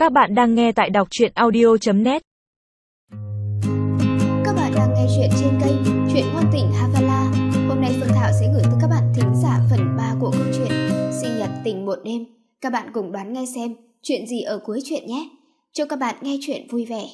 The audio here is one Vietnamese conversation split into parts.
Các bạn đang nghe tại đọc truyện audio.net. Các bạn đang nghe chuyện trên kênh Chuyện Ngôn Tình Havala. Hôm nay Phương Thảo sẽ gửi tới các bạn thính giả phần 3 của câu chuyện Sinh nhật tình một đêm. Các bạn cùng đoán nghe xem chuyện gì ở cuối chuyện nhé. Chúc các bạn nghe chuyện vui vẻ.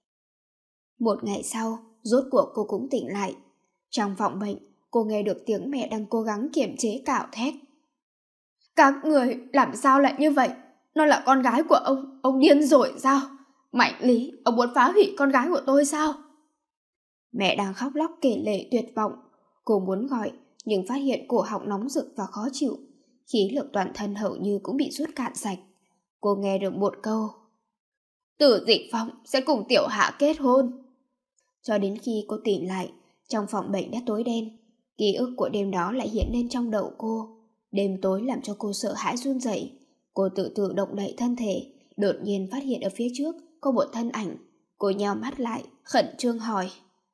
Một ngày sau, rốt cuộc cô cũng tỉnh lại. Trong phòng bệnh, cô nghe được tiếng mẹ đang cố gắng kiềm chế cạo thét. Các người làm sao lại như vậy? Nó là con gái của ông điên rồi sao? Mạnh Lý, ông muốn phá hủy con gái của tôi sao? Mẹ đang khóc lóc kể lể tuyệt vọng. Cô muốn gọi, nhưng phát hiện cổ họng nóng rực và khó chịu. Khí lực toàn thân hầu như cũng bị rút cạn sạch. Cô nghe được một câu: Tử Dịch Phong sẽ cùng Tiểu Hạ kết hôn. Cho đến khi cô tỉnh lại, trong phòng bệnh đã tối đen. Ký ức của đêm đó lại hiện lên trong đầu cô. Đêm tối làm cho cô sợ hãi run rẩy. Cô tự động đậy thân thể, đột nhiên phát hiện ở phía trước có một thân ảnh. Cô nheo mắt lại, khẩn trương hỏi: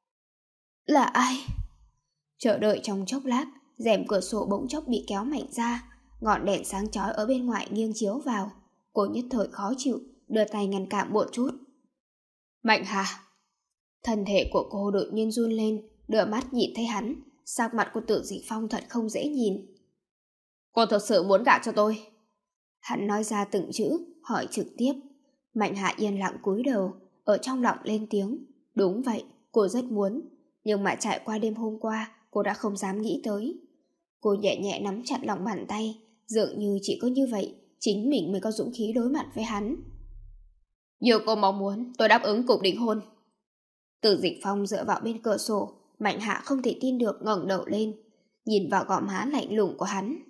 Là ai? Chờ đợi trong chốc lát, rèm cửa sổ bỗng chốc bị kéo mạnh ra, ngọn đèn sáng chói ở bên ngoài nghiêng chiếu vào. Cô nhất thời khó chịu, đưa tay ngăn cản một chút. Mạnh Hà! Thân thể của cô đột nhiên run lên, đưa mắt nhìn thấy hắn. Sắc mặt của Tử Dịch Phong thật không dễ nhìn. Cô thật sự muốn gả cho tôi? Hắn nói ra từng chữ, hỏi trực tiếp. Mạnh Hạ yên lặng cúi đầu, ở trong lòng lên tiếng. Đúng vậy, cô rất muốn. Nhưng mà trải qua đêm hôm qua, cô đã không dám nghĩ tới. Cô nhẹ nhẹ nắm chặt lòng bàn tay, dường như chỉ có như vậy, chính mình mới có dũng khí đối mặt với hắn. Như cô mong muốn, tôi đáp ứng cùng đính hôn. Tử Dịch Phong dựa vào bên cửa sổ, Mạnh Hạ không thể tin được ngẩng đầu lên, nhìn vào gò má lạnh lùng của hắn.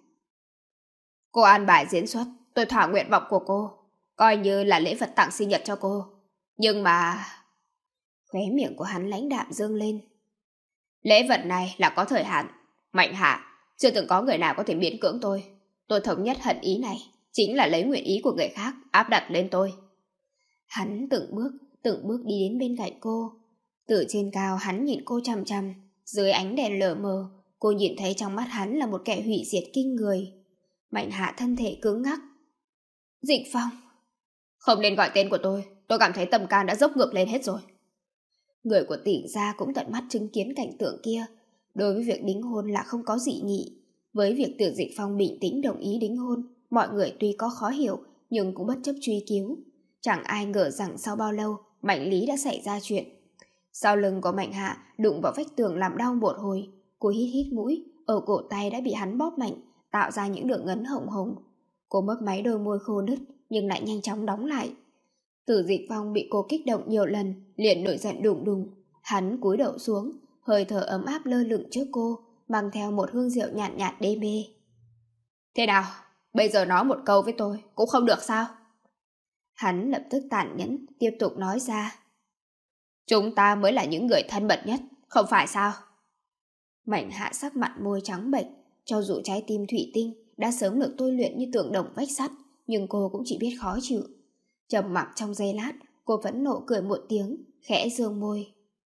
Cô an bài diễn xuất, tôi thỏa nguyện vọng của cô, coi như là lễ vật tặng sinh nhật cho cô. Nhưng mà... Khóe miệng của hắn lãnh đạm dương lên. Lễ vật này là có thời hạn. Mạnh Hạ, chưa từng có người nào có thể miễn cưỡng tôi. Tôi thống nhất hận ý này, chính là lấy nguyện ý của người khác áp đặt lên tôi. Hắn từng bước đi đến bên cạnh cô. Từ trên cao hắn nhìn cô chằm chằm. Dưới ánh đèn lờ mờ, cô nhìn thấy trong mắt hắn là một kẻ hủy diệt kinh người. Mạnh Hạ thân thể cứng ngắc. Dịch Phong! Không nên gọi tên của tôi cảm thấy tâm can đã dốc ngược lên hết rồi. Người của Tỷ gia cũng tận mắt chứng kiến cảnh tượng kia. Đối với việc đính hôn là không có dị nghị. Với việc Tử Dịch Phong bình tĩnh đồng ý đính hôn, mọi người tuy có khó hiểu nhưng cũng bất chấp truy cứu. Chẳng ai ngờ rằng sau bao lâu Mạnh Lý đã xảy ra chuyện. Sau lưng của Mạnh Hạ đụng vào vách tường làm đau một hồi. Cô hít hít mũi, ở cổ tay đã bị hắn bóp mạnh, tạo ra những đường ngấn hồng hồng. Cô mấp máy đôi môi khô nứt nhưng lại nhanh chóng đóng lại. Tử Dịch Phong bị cô kích động nhiều lần, liền nổi giận đùng đùng. Hắn cúi đầu xuống, hơi thở ấm áp lơ lửng trước cô, mang theo một hương rượu nhạt nhạt đê mê. Thế nào, bây giờ nói một câu với tôi cũng không được sao? Hắn lập tức tàn nhẫn tiếp tục nói ra. Chúng ta mới là những người thân mật nhất, không phải sao? Mạnh Hạ sắc mặt môi trắng bệch, cho dù trái tim thủy tinh đã sớm được tôi luyện như tượng đồng vách sắt, nhưng cô cũng chỉ biết khó chịu. Trầm mặc trong giây lát, cô phẫn nộ cười một tiếng, khẽ dương môi.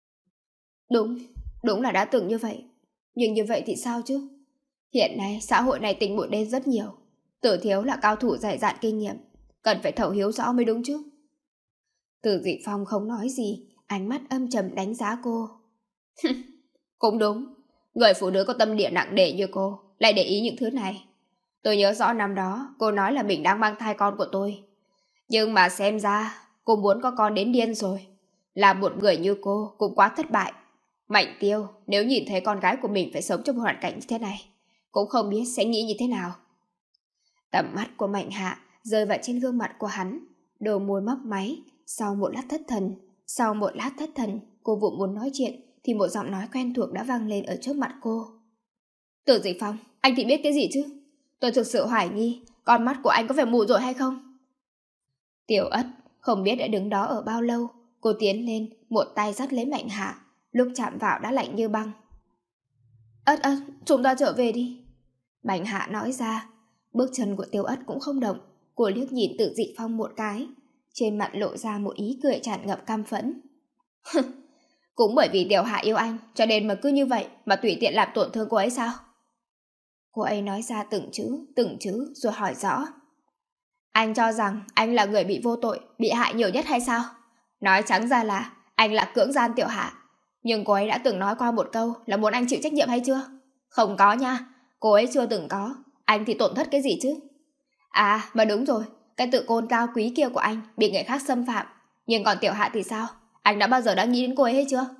Đúng là đã từng như vậy. Nhưng như vậy thì sao chứ? Hiện nay xã hội này tình bội đen rất nhiều. Tử Thiếu là cao thủ dày dạn kinh nghiệm, cần phải thấu hiểu rõ mới đúng chứ. Tử Dịch Phong không nói gì, ánh mắt âm trầm đánh giá cô. Cũng đúng, người phụ nữ có tâm địa nặng nề như cô lại để ý những thứ này. Tôi nhớ rõ năm đó cô nói là mình đang mang thai con của tôi. Nhưng mà xem ra cô muốn có con đến điên rồi. Là một người như cô cũng quá thất bại. Mạnh Tiêu nếu nhìn thấy con gái của mình phải sống trong một hoàn cảnh như thế này, cũng không biết sẽ nghĩ như thế nào. Tầm mắt của Mạnh Hạ rơi vào trên gương mặt của hắn, đôi môi mấp máy. Sau một lát thất thần, cô vụng muốn nói chuyện thì một giọng nói quen thuộc đã vang lên ở trước mặt cô. Tử Dịch Phong, anh thì biết cái gì chứ? Tôi thực sự hoài nghi con mắt của anh có phải mù rồi hay không? Tiểu Ất không biết đã đứng đó ở bao lâu. Cô tiến lên, một tay dắt lấy Mạnh Hạ, lúc chạm vào đã lạnh như băng. Ất, chúng ta trở về đi. Mạnh Hạ nói ra. Bước chân của Tiểu Ất cũng không động. Cô liếc nhìn Tử Dịch Phong một cái, trên mặt lộ ra một ý cười tràn ngập căm phẫn. Cũng bởi vì Tiểu Hạ yêu anh, cho nên mà cứ như vậy mà tùy tiện làm tổn thương cô ấy sao? Cô ấy nói ra từng chữ rồi hỏi rõ. Anh cho rằng anh là người bị vô tội, bị hại nhiều nhất hay sao? Nói trắng ra là anh là cưỡng gian Tiểu Hạ. Nhưng cô ấy đã từng nói qua một câu là muốn anh chịu trách nhiệm hay chưa? Không có nha, cô ấy chưa từng có. Anh thì tổn thất cái gì chứ? À, mà đúng rồi, cái tự tôn cao quý kia của anh bị người khác xâm phạm. Nhưng còn Tiểu Hạ thì sao? Anh đã bao giờ đã nghĩ đến cô ấy hay chưa?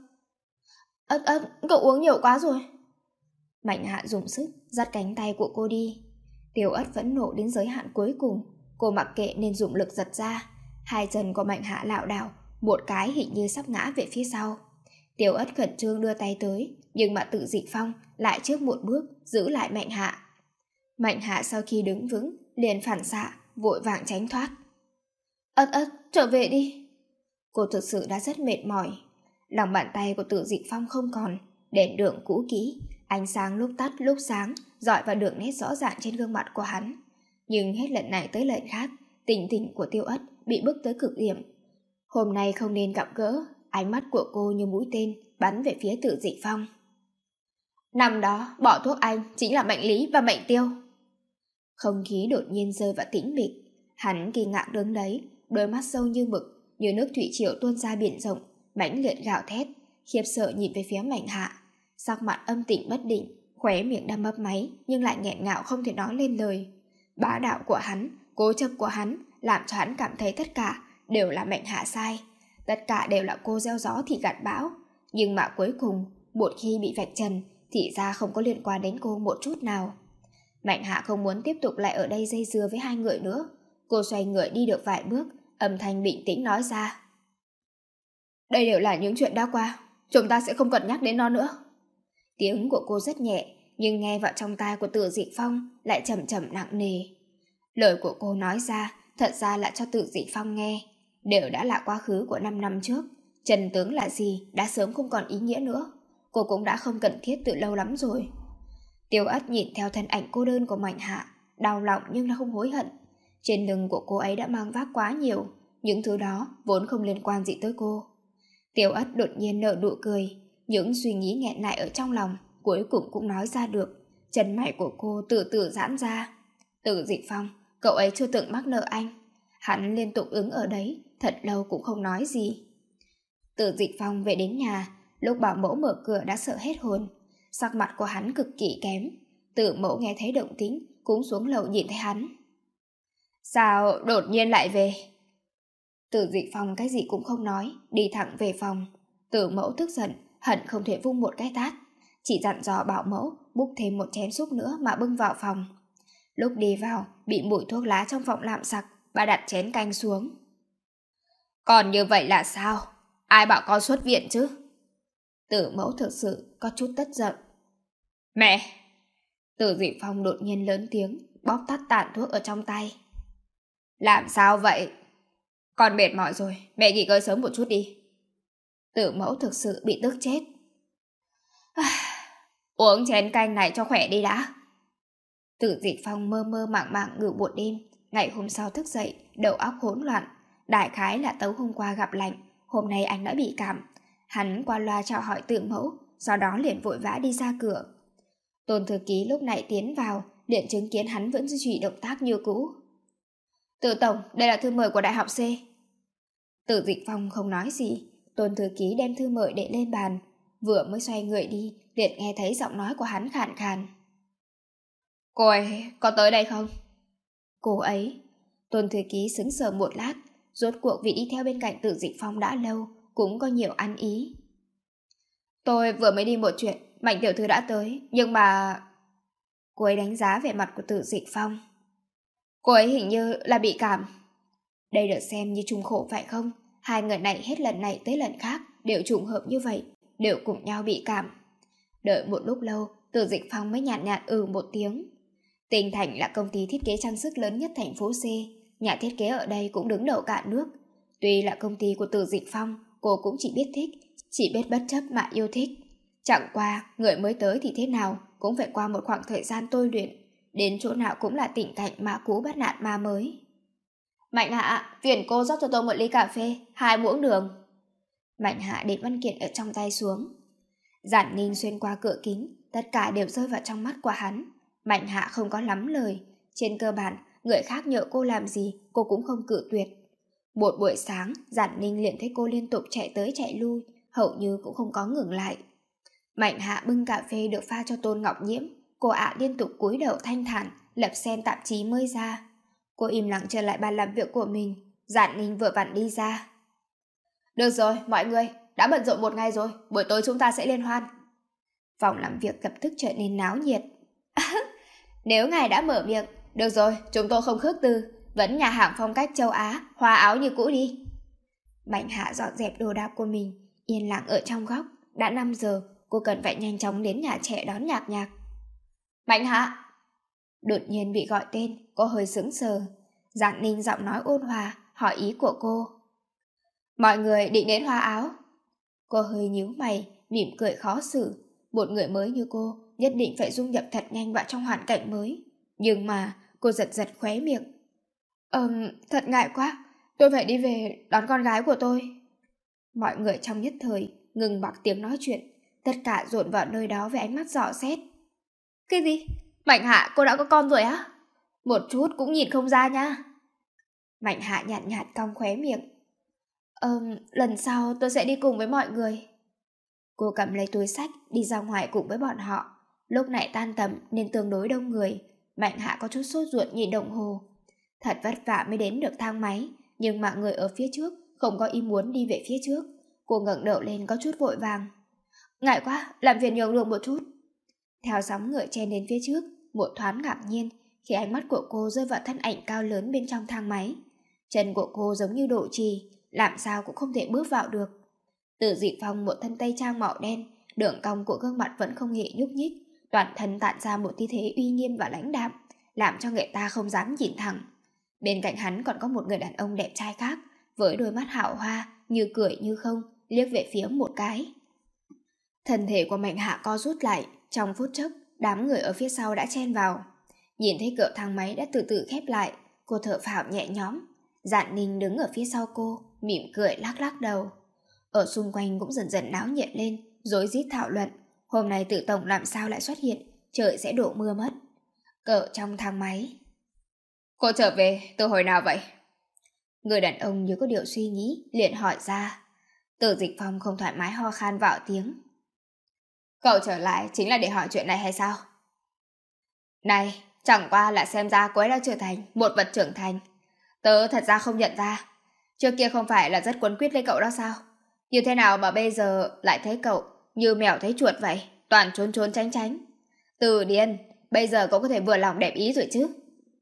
Cậu uống nhiều quá rồi. Mạnh Hạ dùng sức dắt cánh tay của cô đi. Tiểu Ất vẫn nộ đến giới hạn cuối cùng. Cô mặc kệ nên dùng lực giật ra. Hai chân của Mạnh Hạ lảo đảo, một cái hình như sắp ngã về phía sau. Tiểu Ất khẩn trương đưa tay tới, nhưng mà Tự Dịch Phong lại trước một bước giữ lại Mạnh Hạ. Mạnh Hạ sau khi đứng vững liền phản xạ, vội vàng tránh thoát. Ất, trở về đi. Cô thực sự đã rất mệt mỏi. Lòng bàn tay của Tự Dịch Phong không còn, đèn đường cũ kỹ, ánh sáng lúc tắt lúc sáng rọi vào đường nét rõ ràng trên gương mặt của hắn. Nhưng hết lần này tới lần khác, tình tình của Tiêu Ất bị bức tới cực điểm. Hôm nay không nên gặp gỡ, ánh mắt của cô như mũi tên bắn về phía Tự Dịch Phong. Năm đó bỏ thuốc anh chính là mệnh lý và mệnh tiêu. Không khí đột nhiên rơi vào tĩnh mịch. Hắn kinh ngạc đứng đấy, đôi mắt sâu như mực, như nước thủy triều tuôn ra biển rộng, mãnh liệt gào thét, khiếp sợ nhìn về phía Mạnh Hạ, sắc mặt âm tĩnh bất định, khóe miệng đang mấp máy nhưng lại nghẹn ngào không thể nói lên lời. Bá đạo của hắn, cố chấp của hắn làm cho hắn cảm thấy tất cả đều là Mạnh Hạ sai, tất cả đều là cô gieo gió thì gặt bão. Nhưng mà cuối cùng, một khi bị vạch trần thì ra không có liên quan đến cô một chút nào. Mạnh Hạ không muốn tiếp tục lại ở đây dây dưa với hai người nữa. Cô xoay người đi được vài bước, âm thanh bình tĩnh nói ra. Đây đều là những chuyện đã qua, chúng ta sẽ không cần nhắc đến nó nữa. Tiếng của cô rất nhẹ, nhưng nghe vào trong tai của Tự Dịch Phong lại trầm trầm nặng nề. Lời của cô nói ra, thật ra là cho Tự Dịch Phong nghe. Đều đã là quá khứ của 5 năm trước. Chân tướng là gì đã sớm không còn ý nghĩa nữa. Cô cũng đã không cần thiết từ lâu lắm rồi. Tiêu Ất nhìn theo thân ảnh cô đơn của Mạnh Hạ, đau lòng nhưng nó không hối hận. Trên lưng của cô ấy đã mang vác quá nhiều, những thứ đó vốn không liên quan gì tới cô. Tiêu Ất đột nhiên nở nụ cười, những suy nghĩ nghẹn lại ở trong lòng cuối cùng cũng nói ra được. Chân mày của cô từ từ giãn ra. Tự Dịch Phong, cậu ấy chưa từng mắc nợ anh. Hắn liên tục ứng ở đấy, thật lâu cũng không nói gì. Tự Dịch Phong về đến nhà, lúc bảo mẫu mở cửa đã sợ hết hồn. Sắc mặt của hắn cực kỳ kém. Tử mẫu nghe thấy động tĩnh cũng xuống lầu nhìn thấy hắn. Sao đột nhiên lại về? Tự Dịch Phong cái gì cũng không nói, đi thẳng về phòng. Tử mẫu tức giận, hận không thể vung một cái tát, chỉ dặn dò bảo mẫu múc thêm một chén súp nữa mà bưng vào phòng. Lúc đi vào, bị mùi thuốc lá trong phòng làm sặc, bà đặt chén canh xuống. Còn như vậy là sao? Ai bảo con xuất viện chứ? Tử mẫu thực sự có chút tức giận. Mẹ! Tự Dịch Phong đột nhiên lớn tiếng, bóp tắt tàn thuốc ở trong tay. Làm sao vậy? Con mệt mỏi rồi, mẹ nghỉ ngơi sớm một chút đi. Tử mẫu thực sự bị tức chết. Uống chén canh này cho khỏe đi đã. Tự Dịch Phong mơ mơ màng màng ngủ một đêm. Ngày hôm sau thức dậy, đầu óc hỗn loạn. Đại khái là tối hôm qua gặp lạnh, hôm nay anh đã bị cảm. Hắn qua loa chào hỏi Tử mẫu, sau đó liền vội vã đi ra cửa. Tôn thư ký lúc này tiến vào, liền chứng kiến hắn vẫn duy trì động tác như cũ. Tử tổng, đây là thư mời của đại học C. Tự Dịch Phong không nói gì. Tôn thư ký đem thư mời để lên bàn, vừa mới xoay người đi liền nghe thấy giọng nói của hắn khàn khàn. Cô ấy có tới đây không? Cô ấy. Tôn thư ký sững sờ một lát, rốt cuộc vì đi theo bên cạnh Tự Dịch Phong đã lâu cũng có nhiều ăn ý. Tôi vừa mới đi một chuyện, Mạnh tiểu thư đã tới, nhưng mà... Cô ấy đánh giá vẻ mặt của Tự Dịch Phong. Cô ấy hình như là bị cảm. Đây được xem như trùng khổ phải không? Hai người này hết lần này tới lần khác đều trùng hợp như vậy, đều cùng nhau bị cảm. Đợi một lúc lâu, Tự Dịch Phong mới nhàn nhạt một tiếng. Tinh Thành là công ty thiết kế trang sức lớn nhất thành phố C, nhà thiết kế ở đây cũng đứng đầu cả nước. Tuy là công ty của Tự Dịch Phong, cô cũng chỉ biết thích, chỉ biết bất chấp mà yêu thích. Chẳng qua, người mới tới thì thế nào cũng phải qua một khoảng thời gian tôi luyện, đến chỗ nào cũng là tình cảnh ma cũ bắt nạt ma mới. Mạnh Hạ, phiền cô rót cho tôi một ly cà phê, 2 muỗng đường. Mạnh Hạ để văn kiện ở trong tay xuống. Giản Ninh xuyên qua cửa kính, tất cả đều rơi vào trong mắt của hắn. Mạnh Hạ không có lắm lời, trên cơ bản người khác nhờ cô làm gì cô cũng không cự tuyệt. Một buổi sáng, Giản Ninh liền thấy cô liên tục chạy tới chạy lui, hầu như cũng không có ngừng lại. Mạnh Hạ bưng cà phê được pha cho Tôn Ngọc Nhiễm, cô ả liên tục cúi đầu thanh thản, lật xem tạp chí mới ra. Cô im lặng trở lại bàn làm việc của mình. Giản Ninh vừa vặn đi ra. Được rồi, mọi người, đã bận rộn một ngày rồi, buổi tối chúng ta sẽ liên hoan. Phòng làm việc lập tức trở nên náo nhiệt. Nếu ngài đã mở miệng, được rồi, chúng tôi không khước từ, vẫn nhà hàng phong cách châu Á, hoa áo như cũ đi. Mạnh Hạ dọn dẹp đồ đạc của mình, yên lặng ở trong góc. Đã 5 giờ, cô cần phải nhanh chóng đến nhà trẻ đón Nhạc Nhạc. Mạnh Hạ! Đột nhiên bị gọi tên, cô hơi sững sờ. Giản Ninh giọng nói ôn hòa, hỏi ý của cô. Mọi người định đến hoa áo. Cô hơi nhíu mày, mỉm cười khó xử. Một người mới như cô nhất định phải dung nhập thật nhanh vào trong hoàn cảnh mới. Nhưng mà cô giật giật khóe miệng. Thật ngại quá, tôi phải đi về đón con gái của tôi. Mọi người trong nhất thời ngừng bặt tiếng nói chuyện, tất cả dồn vào nơi đó với ánh mắt dò xét. Cái gì? Mạnh Hạ, cô đã có con rồi á? Một chút cũng nhìn không ra nha. Mạnh Hạ nhạt nhạt cong khóe miệng. Lần sau tôi sẽ đi cùng với mọi người. Cô cầm lấy túi xách đi ra ngoài cùng với bọn họ. Lúc này tan tầm nên tương đối đông người. Mạnh Hạ có chút sốt ruột nhìn đồng hồ. Thật vất vả mới đến được thang máy, nhưng mà người ở phía trước không có ý muốn đi về phía trước. Cô ngẩng đầu lên có chút vội vàng. Ngại quá, làm phiền nhường đường một chút. Theo sóng người chen đến phía trước, một thoáng ngạc nhiên khi ánh mắt của cô rơi vào thân ảnh cao lớn bên trong thang máy. Chân của cô giống như đổ chì, làm sao cũng không thể bước vào được. Từ Dị Phong một thân tây trang màu đen, đường cong của gương mặt vẫn không hề nhúc nhích, toàn thân tản ra một tư thế uy nghiêm và lãnh đạm, làm cho người ta không dám nhìn thẳng. Bên cạnh hắn còn có một người đàn ông đẹp trai khác, với đôi mắt hảo hoa, như cười như không, liếc về phía một cái. Thân thể của Mạnh Hạ co rút lại, trong phút chốc, đám người ở phía sau đã chen vào. Nhìn thấy cửa thang máy đã từ từ khép lại, cô thở phào nhẹ nhõm. Giản Ninh đứng ở phía sau cô, mỉm cười lắc lắc đầu. Ở xung quanh cũng dần dần náo nhiệt lên, rối rít thảo luận. Hôm nay Tự Tổng làm sao lại xuất hiện, trời sẽ đổ mưa mất. Cỡ trong thang máy. Cô trở về từ hồi nào vậy? Người đàn ông như có điều suy nghĩ, liền hỏi ra. Từ Dịch Phong không thoải mái ho khan vào tiếng. Cậu trở lại chính là để hỏi chuyện này hay sao? Này, chẳng qua là xem ra cô ấy đã trở thành một vật trưởng thành. Tớ thật ra không nhận ra. Trước kia không phải là rất quấn quýt lấy cậu đó sao? Như thế nào mà bây giờ lại thấy cậu như mèo thấy chuột vậy, toàn trốn trốn tránh tránh. Từ điên, bây giờ cậu có thể vừa lòng đẹp ý rồi chứ?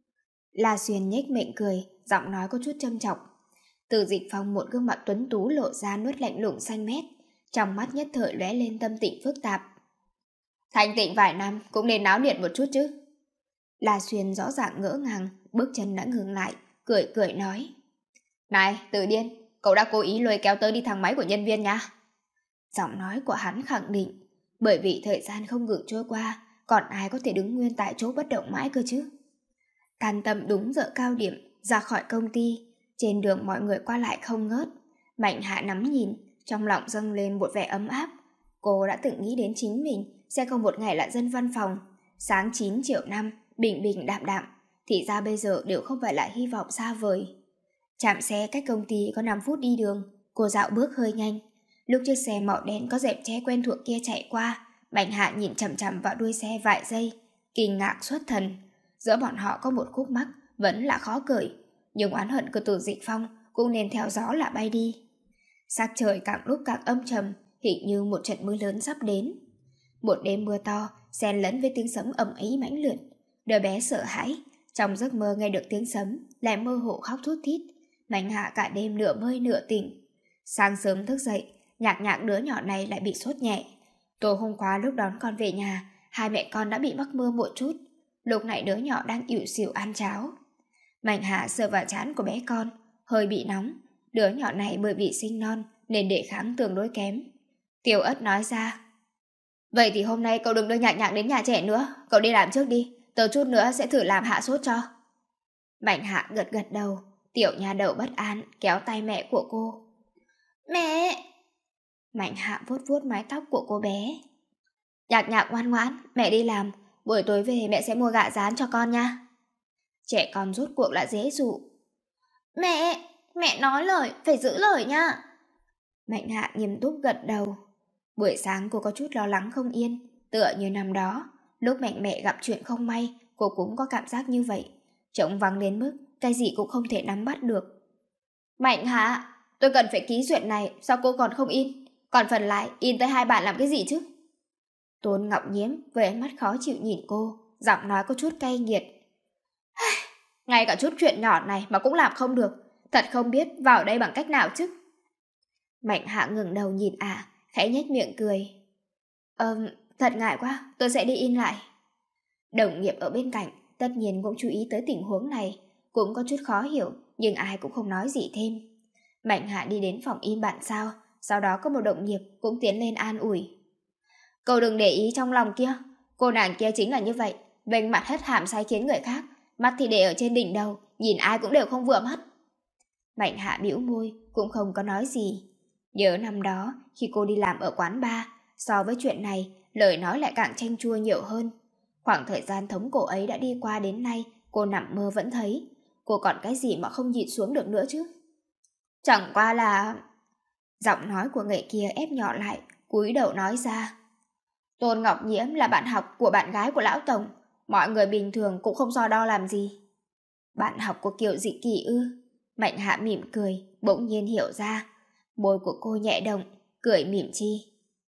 La Xuyên nhếch miệng cười, giọng nói có chút châm chọc. Từ Dịch Phong một gương mặt tuấn tú lộ ra nuốt lạnh lùng xanh mét, trong mắt nhất thời lóe lên tâm tình phức tạp. Thanh tịnh vài năm cũng nên náo nhiệt một chút chứ. La Xuyên rõ ràng ngỡ ngàng, bước chân đã ngừng lại, cười cười nói. Này, Từ điên, cậu đã cố ý lôi kéo tớ đi thang máy của nhân viên nha. Giọng nói của hắn khẳng định, bởi vì thời gian không ngừng trôi qua, còn ai có thể đứng nguyên tại chỗ bất động mãi cơ chứ. Tan tầm đúng giờ cao điểm, ra khỏi công ty, trên đường mọi người qua lại không ngớt. Mạnh Hạ nắm nhìn, trong lòng dâng lên một vẻ ấm áp. Cô đã từng nghĩ đến chính mình sẽ không một ngày là dân văn phòng, sáng 9 chiều 5, bình bình đạm đạm, thì ra bây giờ đều không phải là hy vọng xa vời. Trạm xe cách công ty có 5 phút đi đường, cô dạo bước hơi nhanh. Lúc chiếc xe màu đen có dẹp che quen thuộc kia chạy qua, Mạnh Hạ nhìn chằm chằm vào đuôi xe vài giây, kinh ngạc xuất thần. Giữa bọn họ có một khúc mắc vẫn là khó cởi, nhưng oán hận của Từ Dịch Phong cũng nên theo gió là bay đi. Sắc trời càng lúc càng âm trầm, hình như một trận mưa lớn sắp đến. Một đêm mưa to xen lẫn với tiếng sấm ầm ĩ mãnh liệt. Đứa bé sợ hãi, trong giấc mơ nghe được tiếng sấm lại mơ hồ khóc thút thít. Mạnh Hạ cả đêm nửa mơ nửa tỉnh. Sáng sớm thức dậy, Nhạc Nhạc đứa nhỏ này lại bị sốt nhẹ. Tối hôm qua lúc đón con về nhà, hai mẹ con đã bị mắc mưa một chút. Lúc này đứa nhỏ đang ỉu xìu ăn cháo. Mạnh Hạ sờ vào trán của bé con, hơi bị nóng. Đứa nhỏ này bởi vì sinh non nên đề kháng tương đối kém. Tiểu Ất nói ra. Vậy thì hôm nay cậu đừng đưa Nhạc Nhạc đến nhà trẻ nữa, cậu đi làm trước đi, tớ chút nữa sẽ thử làm hạ sốt cho. Mạnh Hạ gật gật đầu. Tiểu nhà đầu bất an kéo tay mẹ của cô. Mẹ! Mạnh Hạ vuốt vuốt mái tóc của cô bé. Nhạc Nhạc ngoan ngoãn, mẹ đi làm, buổi tối về mẹ sẽ mua gà rán cho con nha. Trẻ con rốt cuộc là dễ dụ. Mẹ nói lời, phải giữ lời nha. Mạnh Hạ nghiêm túc gật đầu. Buổi sáng cô có chút lo lắng không yên, tựa như năm đó, lúc Mạnh mẹ gặp chuyện không may, cô cũng có cảm giác như vậy. Trống vắng đến mức cái gì cũng không thể nắm bắt được. Mạnh Hạ, tôi cần phải ký chuyện này, sao cô còn không in? Còn phần lại, in tới 2 bản làm cái gì chứ? Tôn Ngọc Nhiễm với ánh mắt khó chịu nhìn cô, giọng nói có chút cay nghiệt. Ngay cả chút chuyện nhỏ này mà cũng làm không được, thật không biết vào đây bằng cách nào chứ. Mạnh Hạ ngẩng đầu nhìn khẽ nhếch miệng cười. Thật ngại quá, tôi sẽ đi in lại. Đồng nghiệp ở bên cạnh tất nhiên cũng chú ý tới tình huống này, cũng có chút khó hiểu, nhưng ai cũng không nói gì thêm. Mạnh Hạ đi đến phòng in bản sao, sau đó có một đồng nghiệp cũng tiến lên an ủi. Cậu đừng để ý trong lòng kia, cô nàng kia chính là như vậy, vênh mặt hất hàm sai khiến người khác, mắt thì để ở trên đỉnh đầu, nhìn ai cũng đều không vừa mắt. Mạnh Hạ bĩu môi, cũng không có nói gì. Nhớ năm đó, khi cô đi làm ở quán bar, so với chuyện này, lời nói lại càng chanh chua nhiều hơn. Khoảng thời gian thống cổ ấy đã đi qua đến nay, cô nằm mơ vẫn thấy. Cô còn cái gì mà không nhịn xuống được nữa chứ? Chẳng qua là... Giọng nói của người kia ép nhỏ lại, cúi đầu nói ra. Tôn Ngọc Nhiễm là bạn học của bạn gái của Lão Tổng. Mọi người bình thường cũng không so đo làm gì. Bạn học của Kiều Dịch Kỳ ư? Mạnh Hạ mỉm cười, bỗng nhiên hiểu ra. Môi của cô nhẹ động, cười mỉm chi.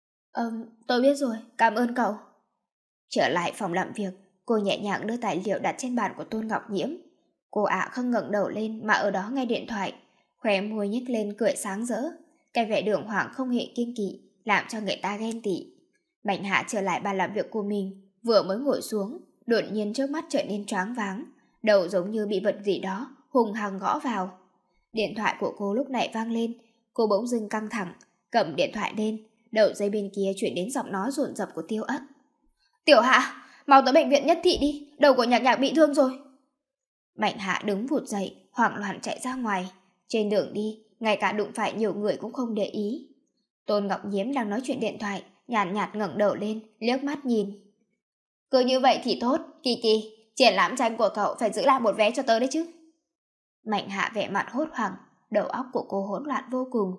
Tôi biết rồi, cảm ơn cậu. Trở lại phòng làm việc, cô nhẹ nhàng đưa tài liệu đặt trên bàn của Tôn Ngọc Nhiễm. Cô không ngẩng đầu lên mà ở đó nghe điện thoại, khóe môi nhếch lên cười sáng rỡ. Cái vẻ đường hoàng không hề kiêng kỵ, làm cho người ta ghen tị. Mạnh Hạ trở lại bàn làm việc của mình, vừa mới ngồi xuống, đột nhiên trước mắt trở nên choáng váng, đầu giống như bị vật gì đó hùng hăng gõ vào. Điện thoại của cô lúc này vang lên, cô bỗng dưng căng thẳng, cầm điện thoại lên, đầu dây bên kia chuyển đến giọng nói dồn dập của Tiêu Ất. Tiểu Hạ, mau tới bệnh viện Nhất Thị đi, đầu của Nhạc Nhạc bị thương rồi. Mạnh Hạ đứng vụt dậy, hoảng loạn chạy ra ngoài. Trên đường đi, ngay cả đụng phải nhiều người cũng không để ý. Tôn Ngọc Nhiễm đang nói chuyện điện thoại, nhàn nhạt ngẩng đầu lên, liếc mắt nhìn. Cứ như vậy thì tốt, Kỳ Kỳ, triển lãm tranh của cậu phải giữ lại một vé cho tớ đấy chứ. Mạnh Hạ vẻ mặt hốt hoảng, đầu óc của cô hỗn loạn vô cùng.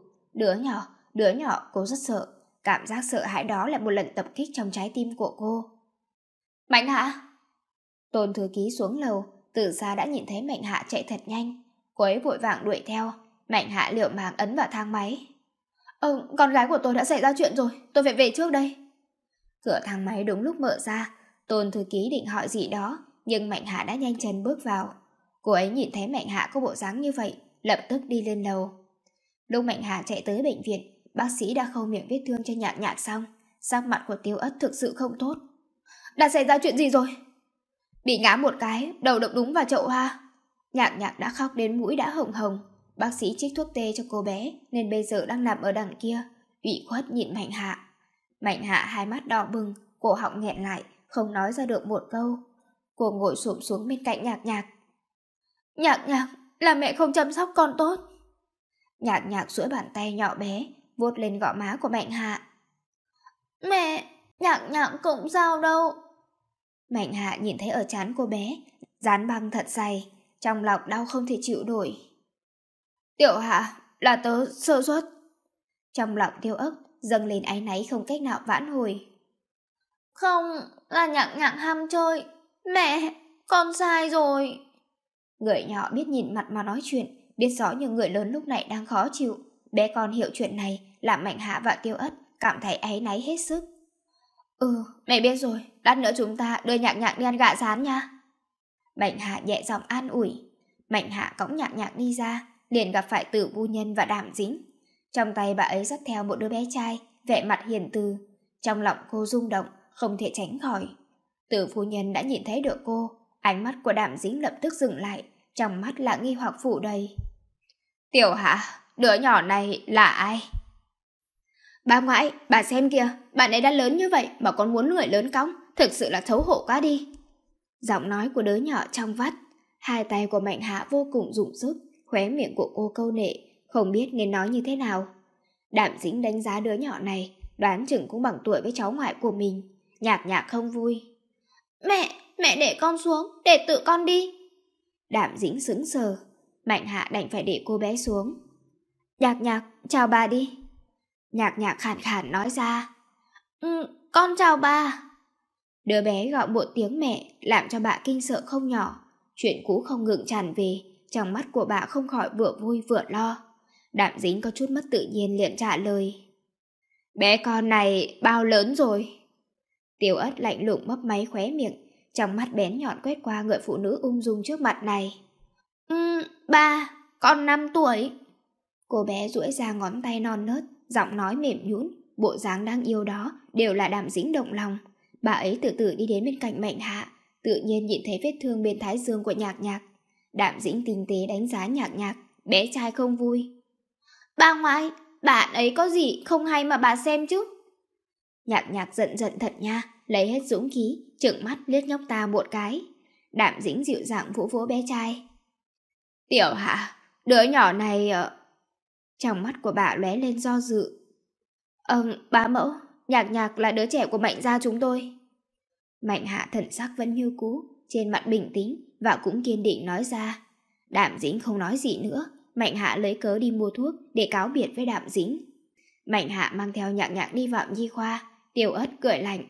Đứa nhỏ cô rất sợ, cảm giác sợ hãi đó lại một lần tập kích trong trái tim của cô. Mạnh Hạ! Tôn thư ký xuống lầu, từ xa đã nhìn thấy Mạnh Hạ chạy thật nhanh. Cô ấy vội vàng đuổi theo, Mạnh Hạ liều mạng ấn vào thang máy. Con gái của tôi đã xảy ra chuyện rồi, tôi phải về trước đây. Cửa thang máy đúng lúc mở ra, Tôn thư ký định hỏi gì đó, nhưng Mạnh Hạ đã nhanh chân bước vào. Cô ấy nhìn thấy Mạnh Hạ có bộ dáng như vậy, lập tức đi lên lầu. Lúc Mạnh Hạ chạy tới bệnh viện, bác sĩ đã khâu miệng vết thương cho Nhạc Nhạc xong, sắc mặt của Tiêu Ất thực sự không tốt. Đã xảy ra chuyện gì rồi? Bị ngã một cái, đầu đập đúng vào chậu hoa. Nhạc Nhạc đã khóc đến mũi đã hồng hồng. Bác sĩ trích thuốc tê cho cô bé, nên bây giờ đang nằm ở đằng kia, ủy khuất nhìn Mạnh Hạ. Mạnh Hạ hai mắt đỏ bừng, cổ họng nghẹn lại, không nói ra được một câu. Cô ngồi xổm xuống bên cạnh Nhạc Nhạc. Nhạc Nhạc, là mẹ không chăm sóc con tốt. Nhạc Nhạc duỗi bàn tay nhỏ bé, vuốt lên gò má của Mạnh Hạ. Mẹ, Nhạc Nhạc cũng sao đâu. Mạnh Hạ nhìn thấy ở trán cô bé dán băng thật dày, trong lòng đau không thể chịu nổi. Tiểu Hạ, là tớ sơ suất. Trong lòng Tiêu Ức dâng lên áy náy không cách nào vãn hồi. Không, là Nhạc Nhạc ham chơi. Mẹ, con sai rồi. Người nhỏ biết nhìn mặt mà nói chuyện, biết rõ những người lớn lúc này đang khó chịu. Bé con hiểu chuyện này làm Mạnh Hạ và Tiêu Ất cảm thấy áy náy hết sức. Mẹ biết rồi, lát nữa chúng ta đưa Nhạc Nhạc đi ăn gà rán nha. Mạnh Hạ nhẹ giọng an ủi. Mạnh Hạ cõng Nhạc Nhạc đi ra, liền gặp phải Tử phu nhân và Đàm Dính. Trong tay bà ấy dắt theo một đứa bé trai, vẻ mặt hiền từ. Trong lòng cô rung động, không thể tránh khỏi. Tử phu nhân đã nhìn thấy được cô, ánh mắt của Đàm Dính lập tức dừng lại, trong mắt là nghi hoặc phủ đầy. Tiểu Hạ, đứa nhỏ này là ai? Bà ngoại, bà xem kìa, bạn ấy đã lớn như vậy mà còn muốn người lớn cõng, thực sự là xấu hổ quá đi. Giọng nói của đứa nhỏ trong vắt, hai tay của Mạnh Hạ vô cùng dụng sức, khóe miệng của cô câu nệ, không biết nên nói như thế nào. Đàm Dính đánh giá đứa nhỏ này, đoán chừng cũng bằng tuổi với cháu ngoại của mình. Nhạc Nhạc không vui. Mẹ để con xuống, để tự con đi. Đạm Dĩnh sững sờ. Mạnh Hạ đành phải để cô bé xuống. Nhạc Nhạc, chào bà đi. Nhạc Nhạc khàn khàn nói ra. Con chào bà. Đứa bé gọi một tiếng mẹ làm cho bà kinh sợ không nhỏ. Chuyện cũ không ngừng tràn về, trong mắt của bà không khỏi vừa vui vừa lo. Đạm Dĩnh có chút mất tự nhiên liền trả lời. Bé con này bao lớn rồi? Tiểu Ất lạnh lùng mấp máy khóe miệng, trong mắt bén nhọn quét qua người phụ nữ ung dung trước mặt này. Ba, con 5 tuổi. Cô bé duỗi ra ngón tay non nớt, giọng nói mềm nhũn, bộ dáng đáng yêu đó đều là Đạm Dĩnh động lòng. Bà ấy từ từ đi đến bên cạnh Mạnh Hạ, tự nhiên nhìn thấy vết thương bên thái dương của Nhạc Nhạc. Đạm Dĩnh tinh tế đánh giá Nhạc Nhạc, bé trai không vui. Bà ngoại, bạn ấy có gì không hay mà bà xem chứ? Nhạc Nhạc giận giận thật nha, lấy hết dũng khí, trợn mắt liếc nhóc ta một cái. Đạm Dĩnh dịu dàng vỗ vỗ bé trai. Tiểu Hạ, đứa nhỏ này... Trong mắt của bà lóe lên do dự. Bá mẫu, Nhạc Nhạc là đứa trẻ của Mạnh gia chúng tôi. Mạnh Hạ thần sắc vẫn như cũ, trên mặt bình tĩnh và cũng kiên định nói ra. Đạm Dĩnh không nói gì nữa, Mạnh Hạ lấy cớ đi mua thuốc để cáo biệt với Đạm Dĩnh. Mạnh Hạ mang theo Nhạc Nhạc đi vào nhi khoa. Tiểu Ất cười lạnh.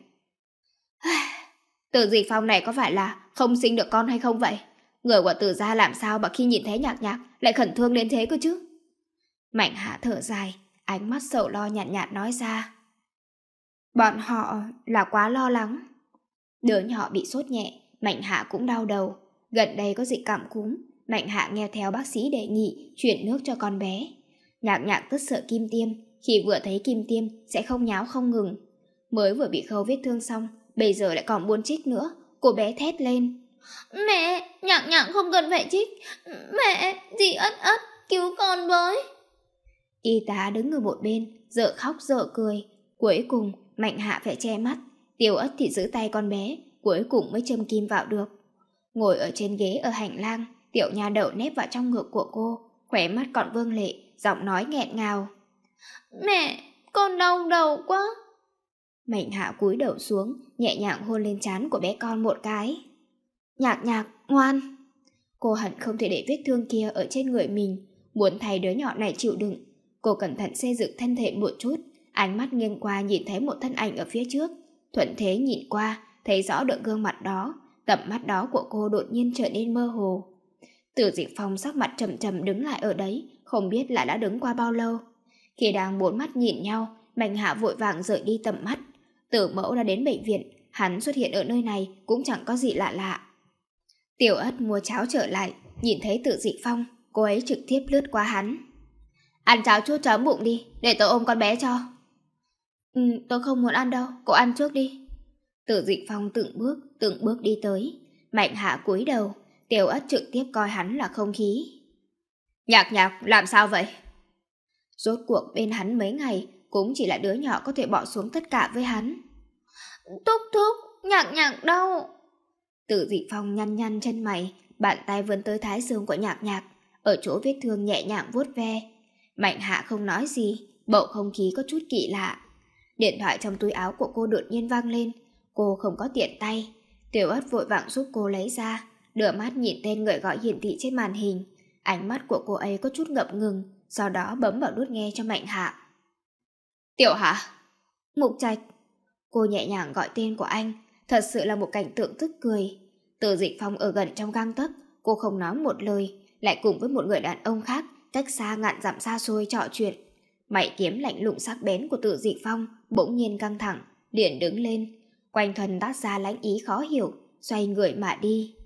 Từ Dịch Phong này có phải là không sinh được con hay không vậy? Người của Từ gia làm sao mà khi nhìn thấy Nhạc Nhạc lại khẩn trương đến thế cơ chứ? Mạnh Hạ thở dài, ánh mắt sầu lo nhạt nhạt nói ra. Bọn họ là quá lo lắng. Đứa nhỏ bị sốt nhẹ, Mạnh Hạ cũng đau đầu. Gần đây có dịch cảm cúm, Mạnh Hạ nghe theo bác sĩ đề nghị chuyển nước cho con bé. Nhạc Nhạc rất sợ kim tiêm, khi vừa thấy kim tiêm sẽ không nháo không ngừng. Mới vừa bị khâu vết thương xong, bây giờ lại còn muốn trích nữa. Cô bé thét lên. Mẹ, Nhạc Nhạc không cần phải trích. Mẹ, dì Ất Ất, cứu con với. Y tá đứng ở một bên, dở khóc dở cười. Cuối cùng, Mạnh Hạ phải che mắt. Tiểu Ất thì giữ tay con bé, cuối cùng mới châm kim vào được. Ngồi ở trên ghế ở hành lang, Tiểu Nha Đậu nép vào trong ngực của cô, khóe mắt còn vương lệ, giọng nói nghẹn ngào. Mẹ, con đau đầu quá. Mạnh Hạ cúi đầu xuống, nhẹ nhàng hôn lên trán của bé con một cái. Nhạc Nhạc, ngoan. Cô hận không thể để vết thương kia ở trên người mình, muốn thay đứa nhỏ này chịu đựng. Cô cẩn thận xây dựng thân thể một chút, ánh mắt nghiêng qua nhìn thấy một thân ảnh ở phía trước. Thuận thế nhìn qua, thấy rõ được gương mặt đó, tầm mắt đó của cô đột nhiên trở nên mơ hồ. Từ Dịch Phong sắc mặt trầm trầm đứng lại ở đấy, không biết là đã đứng qua bao lâu. Khi đang bốn mắt nhìn nhau, Mạnh Hạ vội vàng rời đi tầm mắt. Tử mẫu đã đến bệnh viện, hắn xuất hiện ở nơi này cũng chẳng có gì lạ lạ. Tiểu Ất mua cháo trở lại, nhìn thấy Từ Dịch Phong, cô ấy trực tiếp lướt qua hắn. Ăn cháo chút chấm bụng đi, để tôi ôm con bé cho. Tôi không muốn ăn đâu, cô ăn trước đi. Từ Dịch Phong từng bước đi tới. Mạnh Hạ cúi đầu, Tiểu Ất trực tiếp coi hắn là không khí. Nhạc Nhạc, làm sao vậy? Rốt cuộc bên hắn mấy ngày cũng chỉ là đứa nhỏ có thể bỏ xuống tất cả với hắn. Thúc thúc, Nhạc Nhạc đau. Từ Dịch Phong nhăn nhăn chân mày, bàn tay vươn tới thái dương của Nhạc Nhạc, ở chỗ vết thương nhẹ nhàng vuốt ve. Mạnh Hạ không nói gì, bầu không khí có chút kỳ lạ. Điện thoại trong túi áo của cô đột nhiên vang lên, cô không có tiện tay. Tiểu Ất vội vàng giúp cô lấy ra, đưa mắt nhìn tên người gọi hiển thị trên màn hình. Ánh mắt của cô ấy có chút ngập ngừng, sau đó bấm vào nút nghe cho Mạnh Hạ. Tiểu Hạ. Mục Trạch. Cô nhẹ nhàng gọi tên của anh, thật sự là một cảnh tượng tức cười. Từ Dịch Phong ở gần trong gang tấc, cô không nói một lời, lại cùng với một người đàn ông khác cách xa ngàn dặm xa xôi trò chuyện. Mày kiếm lạnh lùng sắc bén của Từ Dịch Phong bỗng nhiên căng thẳng, liền đứng lên, quanh thân đát ra lãnh ý khó hiểu, xoay người mà đi.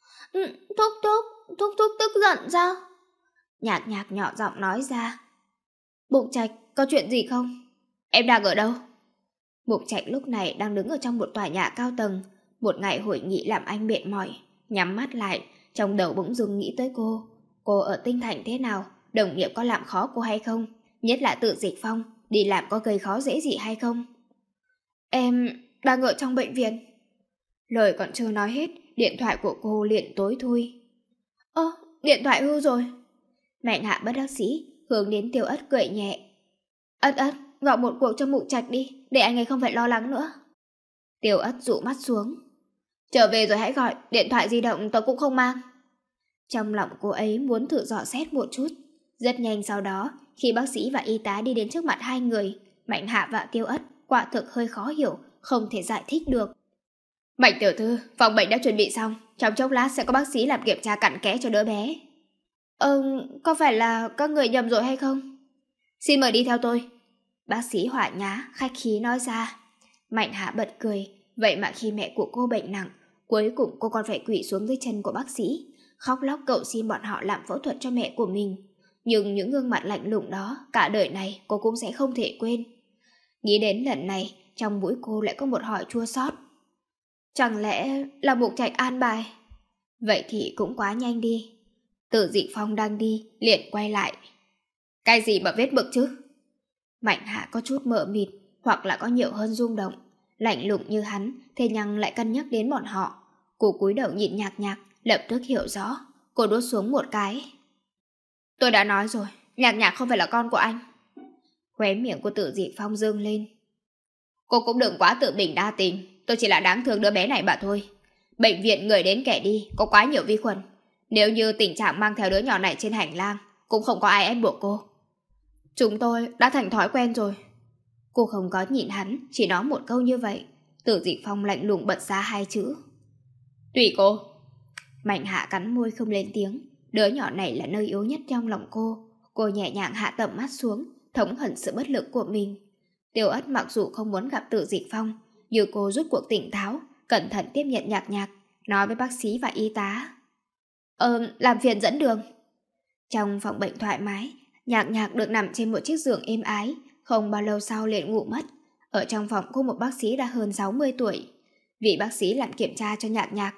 Thúc tức giận sao? Nhạc Nhạc nhỏ giọng nói ra. Mục Trạch, có chuyện gì không? Em đang ở đâu? Mục Trạch lúc này đang đứng ở trong một tòa nhà cao tầng. Một ngày hội nghị làm anh mệt mỏi, nhắm mắt lại, trong đầu bỗng dưng nghĩ tới cô. Cô ở Tinh Thành thế nào? Đồng nghiệp có làm khó cô hay không? Nhất là Từ Dịch Phong, đi làm có gây khó dễ gì hay không? Em đang ở trong bệnh viện. Lời còn chưa nói hết, điện thoại của cô liền tối thui. Điện thoại hư rồi. Mạnh Hạ bất đắc dĩ hướng đến Tiểu Ất cười nhẹ. Ất, gọi một cuộc cho Mục Trạch đi, để anh ấy không phải lo lắng nữa. Tiểu Ất dụ mắt xuống. Trở về rồi hãy gọi, điện thoại di động tớ cũng không mang. Trong lòng cô ấy muốn thử dò xét một chút. Rất nhanh sau đó, khi bác sĩ và y tá đi đến trước mặt hai người, Mạnh Hạ và Tiêu Ất quả thực hơi khó hiểu, không thể giải thích được. Mạnh tiểu thư, phòng bệnh đã chuẩn bị xong, trong chốc lát sẽ có bác sĩ làm kiểm tra cặn kẽ cho đứa bé. Có phải là các người nhầm rồi hay không? Xin mời đi theo tôi. Bác sĩ hỏa nhã, khách khí nói ra. Mạnh Hạ bật cười, vậy mà khi mẹ của cô bệnh nặng, cuối cùng cô còn phải quỳ xuống dưới chân của bác sĩ, khóc lóc cầu xin bọn họ làm phẫu thuật cho mẹ của mình. Nhưng những gương mặt lạnh lùng đó, cả đời này cô cũng sẽ không thể quên. Nghĩ đến lần này, trong mũi cô lại có một hỏi chua xót. Chẳng lẽ là Mục Trạch an bài? Vậy thì cũng quá nhanh đi. Từ Dị Phong đang đi, liền quay lại. Cái gì mà vết mực chứ? Mạnh Hạ có chút mờ mịt, hoặc là có nhiều hơn rung động. Lạnh lùng như hắn, thế nhưng lại cân nhắc đến bọn họ. Cô cúi đầu nhìn Nhạc Nhạc, lập tức hiểu rõ. Cô đốt xuống một cái. Tôi đã nói rồi, Nhạc Nhạc không phải là con của anh. Khóe miệng của Tử Dị Phong dương lên. Cô cũng đừng quá tự mình đa tình, tôi chỉ là đáng thương đứa bé này mà thôi. Bệnh viện người đến kẻ đi, có quá nhiều vi khuẩn. Nếu như tình trạng mang theo đứa nhỏ này trên hành lang, cũng không có ai ép buộc cô. Chúng tôi đã thành thói quen rồi. Cô không có nhìn hắn, chỉ nói một câu như vậy. Tử Dị Phong lạnh lùng bật ra hai chữ. Tùy cô. Mạnh Hạ cắn môi không lên tiếng. Đứa nhỏ này là nơi yếu nhất trong lòng cô. Cô nhẹ nhàng hạ tầm mắt xuống, thống hận sự bất lực của mình. Tiêu Ất mặc dù không muốn gặp Tử Dị Phong, nhưng cô rút cuộc tỉnh táo, cẩn thận tiếp nhận Nhạc Nhạc, nói với bác sĩ và y tá. Làm phiền dẫn đường. Trong phòng bệnh thoải mái, Nhạc Nhạc được nằm trên một chiếc giường êm ái, không bao lâu sau liền ngủ mất. Ở trong phòng có một bác sĩ đã hơn 60 tuổi. Vị bác sĩ làm kiểm tra cho Nhạc Nhạc.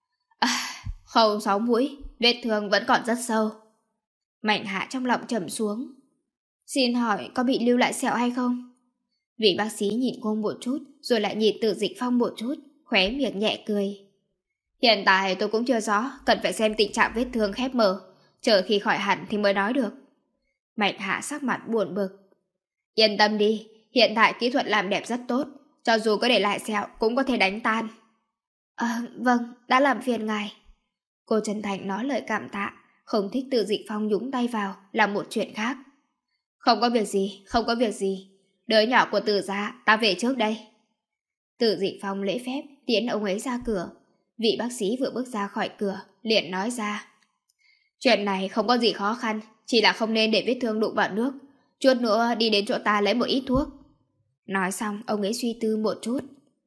Khâu 6 mũi, vết thương vẫn còn rất sâu. Mạnh Hạ trong lòng trầm xuống. Xin hỏi có bị lưu lại sẹo hay không? Vị bác sĩ nhìn cô một chút, rồi lại nhìn Tử Dịch Phong một chút, khóe miệng nhẹ cười. Hiện tại tôi cũng chưa rõ, cần phải xem tình trạng vết thương khép mở, chờ khi khỏi hẳn thì mới nói được. Mạnh Hạ sắc mặt buồn bực. Yên tâm đi, hiện tại kỹ thuật làm đẹp rất tốt, cho dù có để lại sẹo cũng có thể đánh tan. Vâng, đã làm phiền ngài. Cô chân thành nói lời cảm tạ, không thích Tử Dịch Phong nhúng tay vào là một chuyện khác. Không có việc gì, không có việc gì. Đứa nhỏ của Tử gia, ta về trước đây. Tử Dịch Phong lễ phép tiến ông ấy ra cửa. Vị bác sĩ vừa bước ra khỏi cửa, liền nói ra. Chuyện này không có gì khó khăn, chỉ là không nên để vết thương đụng vào nước. Chút nữa đi đến chỗ ta lấy một ít thuốc. Nói xong, ông ấy suy tư một chút.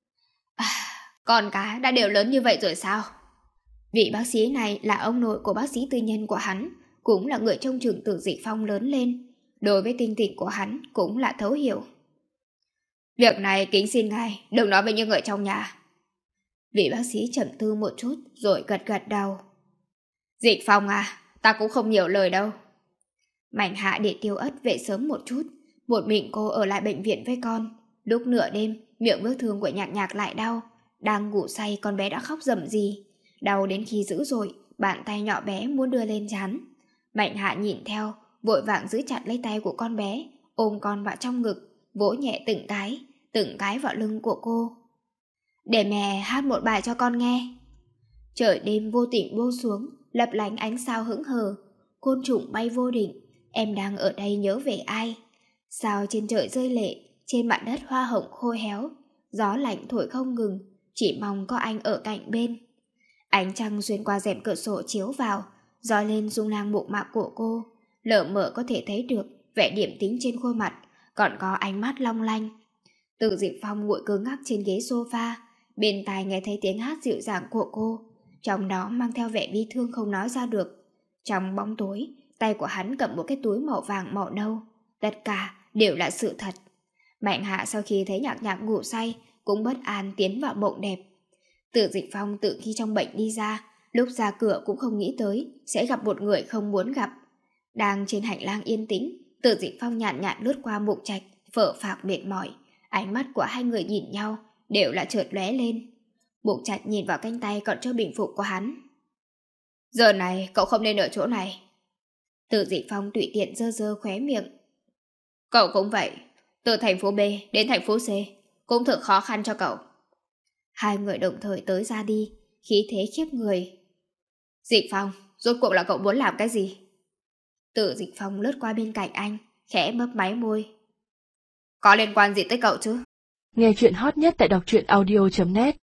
Con cá đã đều lớn như vậy rồi sao? Vị bác sĩ này là ông nội của bác sĩ tư nhân của hắn, cũng là người trông chừng Tử Dịch Phong lớn lên. Đối với tinh tình của hắn cũng là thấu hiểu. Việc này kính xin ngài đừng nói với những người trong nhà. Vị bác sĩ trầm tư một chút rồi gật gật đầu. Dịch Phong à, ta cũng không nhiều lời đâu. Mạnh Hạ để Tiêu Ất về sớm một chút, một mình cô ở lại bệnh viện với con. Lúc nửa đêm, miệng vết thương của Nhạc Nhạc lại đau. Đang ngủ say con bé đã khóc rầm rì, đau đến khi dữ dội, bàn tay nhỏ bé muốn đưa lên trán. Mạnh Hạ nhìn theo, vội vàng giữ chặt lấy tay của con bé, ôm con vào trong ngực, vỗ nhẹ từng cái vào lưng của cô. Để mẹ hát một bài cho con nghe. Trời đêm vô tình buông xuống, lấp lánh ánh sao hững hờ. Côn trùng bay vô định, em đang ở đây nhớ về ai? Sao trên trời rơi lệ, trên mặt đất hoa hồng khô héo, gió lạnh thổi không ngừng, chỉ mong có anh ở cạnh bên. Ánh trăng xuyên qua rèm cửa sổ chiếu vào, dọi lên dung nang mộc mạc của cô, lờ mờ có thể thấy được vẻ điềm tĩnh trên khuôn mặt, còn có ánh mắt long lanh. Tử Dịch Phong ngồi cứng ngắc trên ghế sofa, bên tai nghe thấy tiếng hát dịu dàng của cô, trong đó mang theo vẻ bi thương không nói ra được. Trong bóng tối, tay của hắn cầm một cái túi màu vàng màu nâu, tất cả đều là sự thật. Mạnh Hạ sau khi thấy Nhạc Nhạc ngủ say, cũng bất an tiến vào mộng đẹp. Tử Dịch Phong từ khi trong bệnh đi ra, lúc ra cửa cũng không nghĩ tới sẽ gặp một người không muốn gặp. Đang trên hành lang yên tĩnh, Tử Dịch Phong nhàn nhạt lướt qua Mục Trạch, phở phạc mệt mỏi. Ánh mắt của hai người nhìn nhau đều là chợt lóe lên. Mục Trạch nhìn vào cánh tay còn chưa bình phục của hắn. Giờ này cậu không nên ở chỗ này. Tử Dịch Phong tùy tiện giơ giơ khóe miệng. Cậu cũng vậy, từ thành phố B đến thành phố C cũng thật khó khăn cho cậu. Hai người đồng thời tới ra đi, khí thế khiếp người. Dịch Phong, Rốt cuộc là cậu muốn làm cái gì? Tử Dịch Phong lướt qua bên cạnh anh, khẽ mấp máy môi. Có liên quan gì tới cậu chứ? Nghe chuyện hot nhất tại đọc truyện audio.net